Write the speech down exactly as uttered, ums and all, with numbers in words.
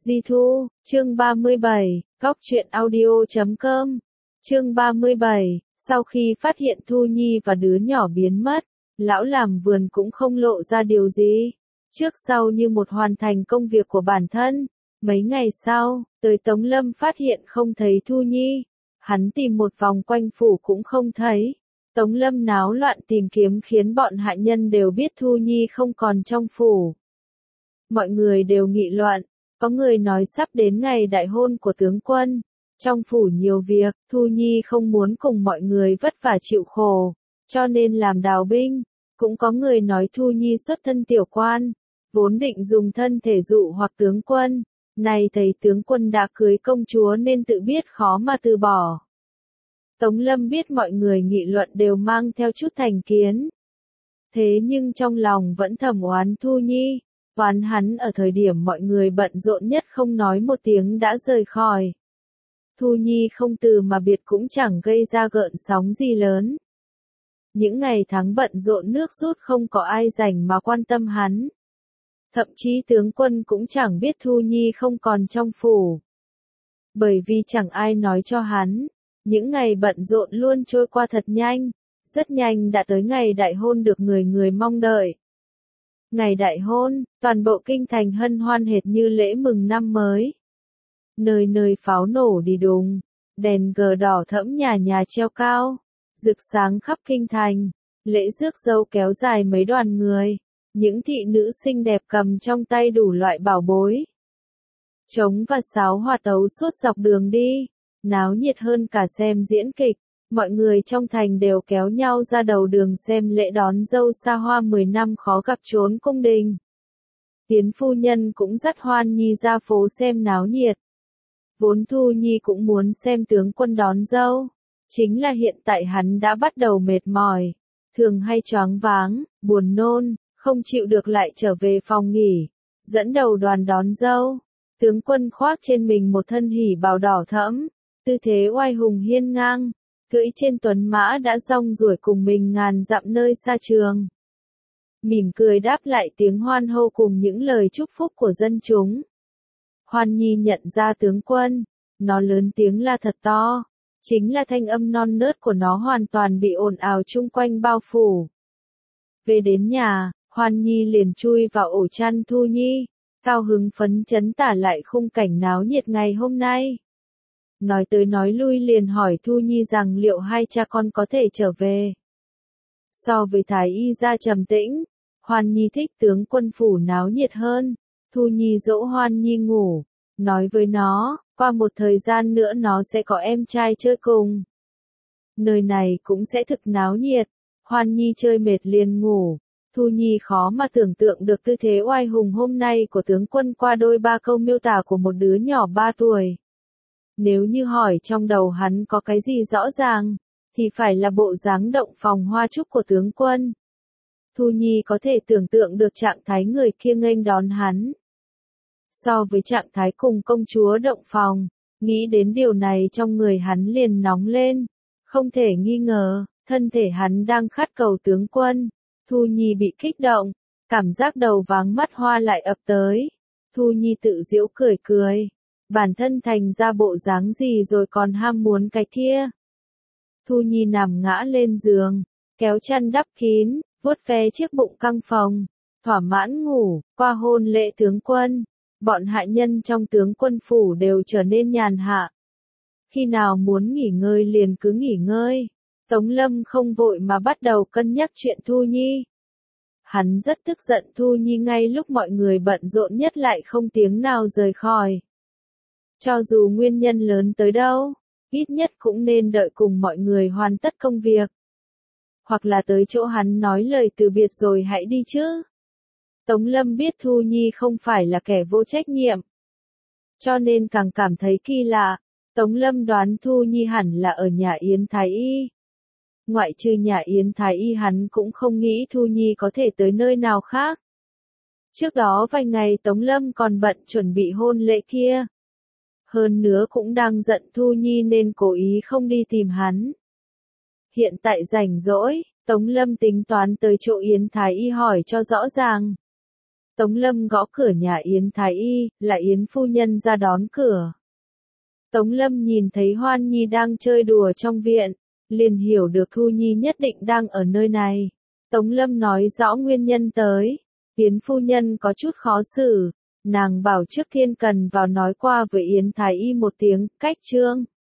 Di Thu, chương ba mươi bảy, góc truyện audio chấm com. Chương ba mươi bảy, sau khi phát hiện Thu Nhi và đứa nhỏ biến mất, lão làm vườn cũng không lộ ra điều gì. Trước sau như một hoàn thành công việc của bản thân. Mấy ngày sau, tới Tống Lâm phát hiện không thấy Thu Nhi. Hắn tìm một vòng quanh phủ cũng không thấy. Tống Lâm náo loạn tìm kiếm khiến bọn hạ nhân đều biết Thu Nhi không còn trong phủ. Mọi người đều nghị luận. Có người nói sắp đến ngày đại hôn của tướng quân. Trong phủ nhiều việc, Thu Nhi không muốn cùng mọi người vất vả chịu khổ, cho nên làm đào binh. Cũng có người nói Thu Nhi xuất thân tiểu quan, vốn định dùng thân thể dụ hoặc tướng quân. Này thấy tướng quân đã cưới công chúa nên tự biết khó mà từ bỏ. Tống Lâm biết mọi người nghị luận đều mang theo chút thành kiến. Thế nhưng trong lòng vẫn thầm oán Thu Nhi. Oán hắn ở thời điểm mọi người bận rộn nhất không nói một tiếng đã rời khỏi. Thu Nhi không từ mà biệt cũng chẳng gây ra gợn sóng gì lớn. Những ngày tháng bận rộn nước rút không có ai rảnh mà quan tâm hắn. Thậm chí tướng quân cũng chẳng biết Thu Nhi không còn trong phủ. Bởi vì chẳng ai nói cho hắn. Những ngày bận rộn luôn trôi qua thật nhanh. Rất nhanh đã tới ngày đại hôn được người người mong đợi. Ngày đại hôn, toàn bộ kinh thành hân hoan hệt như lễ mừng năm mới. Nơi nơi pháo nổ đi đùng, đèn cờ đỏ thẫm nhà nhà treo cao, rực sáng khắp kinh thành. Lễ rước dâu kéo dài mấy đoàn người, những thị nữ xinh đẹp cầm trong tay đủ loại bảo bối. Trống và sáo hòa tấu suốt dọc đường đi, náo nhiệt hơn cả xem diễn kịch. Mọi người trong thành đều kéo nhau ra đầu đường xem lễ đón dâu xa hoa mười năm khó gặp trốn cung đình. Tiến phu nhân cũng dắt Hoan Nhi ra phố xem náo nhiệt. Vốn Thu Nhi cũng muốn xem tướng quân đón dâu. Chính là hiện tại hắn đã bắt đầu mệt mỏi. Thường hay choáng váng, buồn nôn, không chịu được lại trở về phòng nghỉ. Dẫn đầu đoàn đón dâu. Tướng quân khoác trên mình một thân hỉ bào đỏ thẫm. Tư thế oai hùng hiên ngang. Cưỡi trên tuấn mã đã rong ruổi cùng mình ngàn dặm nơi xa trường. Mỉm cười đáp lại tiếng hoan hô cùng những lời chúc phúc của dân chúng. Hoan Nhi nhận ra tướng quân, nó lớn tiếng la thật to, chính là thanh âm non nớt của nó hoàn toàn bị ồn ào chung quanh bao phủ. Về đến nhà, Hoan Nhi liền chui vào ổ chăn Thu Nhi, cao hứng phấn chấn tả lại khung cảnh náo nhiệt ngày hôm nay. Nói tới nói lui liền hỏi Thu Nhi rằng liệu hai cha con có thể trở về. So với Thái Y gia trầm tĩnh, Hoan Nhi thích tướng quân phủ náo nhiệt hơn. Thu Nhi dỗ Hoan Nhi ngủ, nói với nó, qua một thời gian nữa nó sẽ có em trai chơi cùng. Nơi này cũng sẽ thực náo nhiệt. Hoan Nhi chơi mệt liền ngủ. Thu Nhi khó mà tưởng tượng được tư thế oai hùng hôm nay của tướng quân qua đôi ba câu miêu tả của một đứa nhỏ ba tuổi. Nếu như hỏi trong đầu hắn có cái gì rõ ràng, thì phải là bộ dáng động phòng hoa trúc của tướng quân. Thu Nhi có thể tưởng tượng được trạng thái người kia nghênh đón hắn. So với trạng thái cùng công chúa động phòng, nghĩ đến điều này trong người hắn liền nóng lên. Không thể nghi ngờ, thân thể hắn đang khát cầu tướng quân. Thu Nhi bị kích động, cảm giác đầu váng mắt hoa lại ập tới. Thu Nhi tự giễu cười cười. Bản thân thành ra bộ dáng gì rồi còn ham muốn cái kia. Thu Nhi nằm ngã lên giường, kéo chăn đắp kín, vuốt ve chiếc bụng căng phồng, thỏa mãn ngủ. Qua hôn lễ tướng quân, bọn hạ nhân trong tướng quân phủ đều trở nên nhàn hạ. Khi nào muốn nghỉ ngơi liền cứ nghỉ ngơi. Tống Lâm không vội mà bắt đầu cân nhắc chuyện Thu Nhi. Hắn rất tức giận Thu Nhi ngay lúc mọi người bận rộn nhất lại không tiếng nào rời khỏi. Cho dù nguyên nhân lớn tới đâu, ít nhất cũng nên đợi cùng mọi người hoàn tất công việc. Hoặc là tới chỗ hắn nói lời từ biệt rồi hãy đi chứ. Tống Lâm biết Thu Nhi không phải là kẻ vô trách nhiệm. Cho nên càng cảm thấy kỳ lạ. Tống Lâm đoán Thu Nhi hẳn là ở nhà Yến Thái Y. Ngoại trừ nhà Yến Thái Y hắn cũng không nghĩ Thu Nhi có thể tới nơi nào khác. Trước đó vài ngày Tống Lâm còn bận chuẩn bị hôn lễ kia. Hơn nữa cũng đang giận Thu Nhi nên cố ý không đi tìm hắn. Hiện tại rảnh rỗi, Tống Lâm tính toán tới chỗ Yến Thái Y hỏi cho rõ ràng. Tống Lâm gõ cửa nhà Yến Thái Y, là Yến phu nhân ra đón cửa. Tống Lâm nhìn thấy Hoan Nhi đang chơi đùa trong viện, liền hiểu được Thu Nhi nhất định đang ở nơi này. Tống Lâm nói rõ nguyên nhân tới. Yến phu nhân có chút khó xử, nàng bảo trước tiên cần vào nói qua với Yến Thái Y một tiếng, cách trương.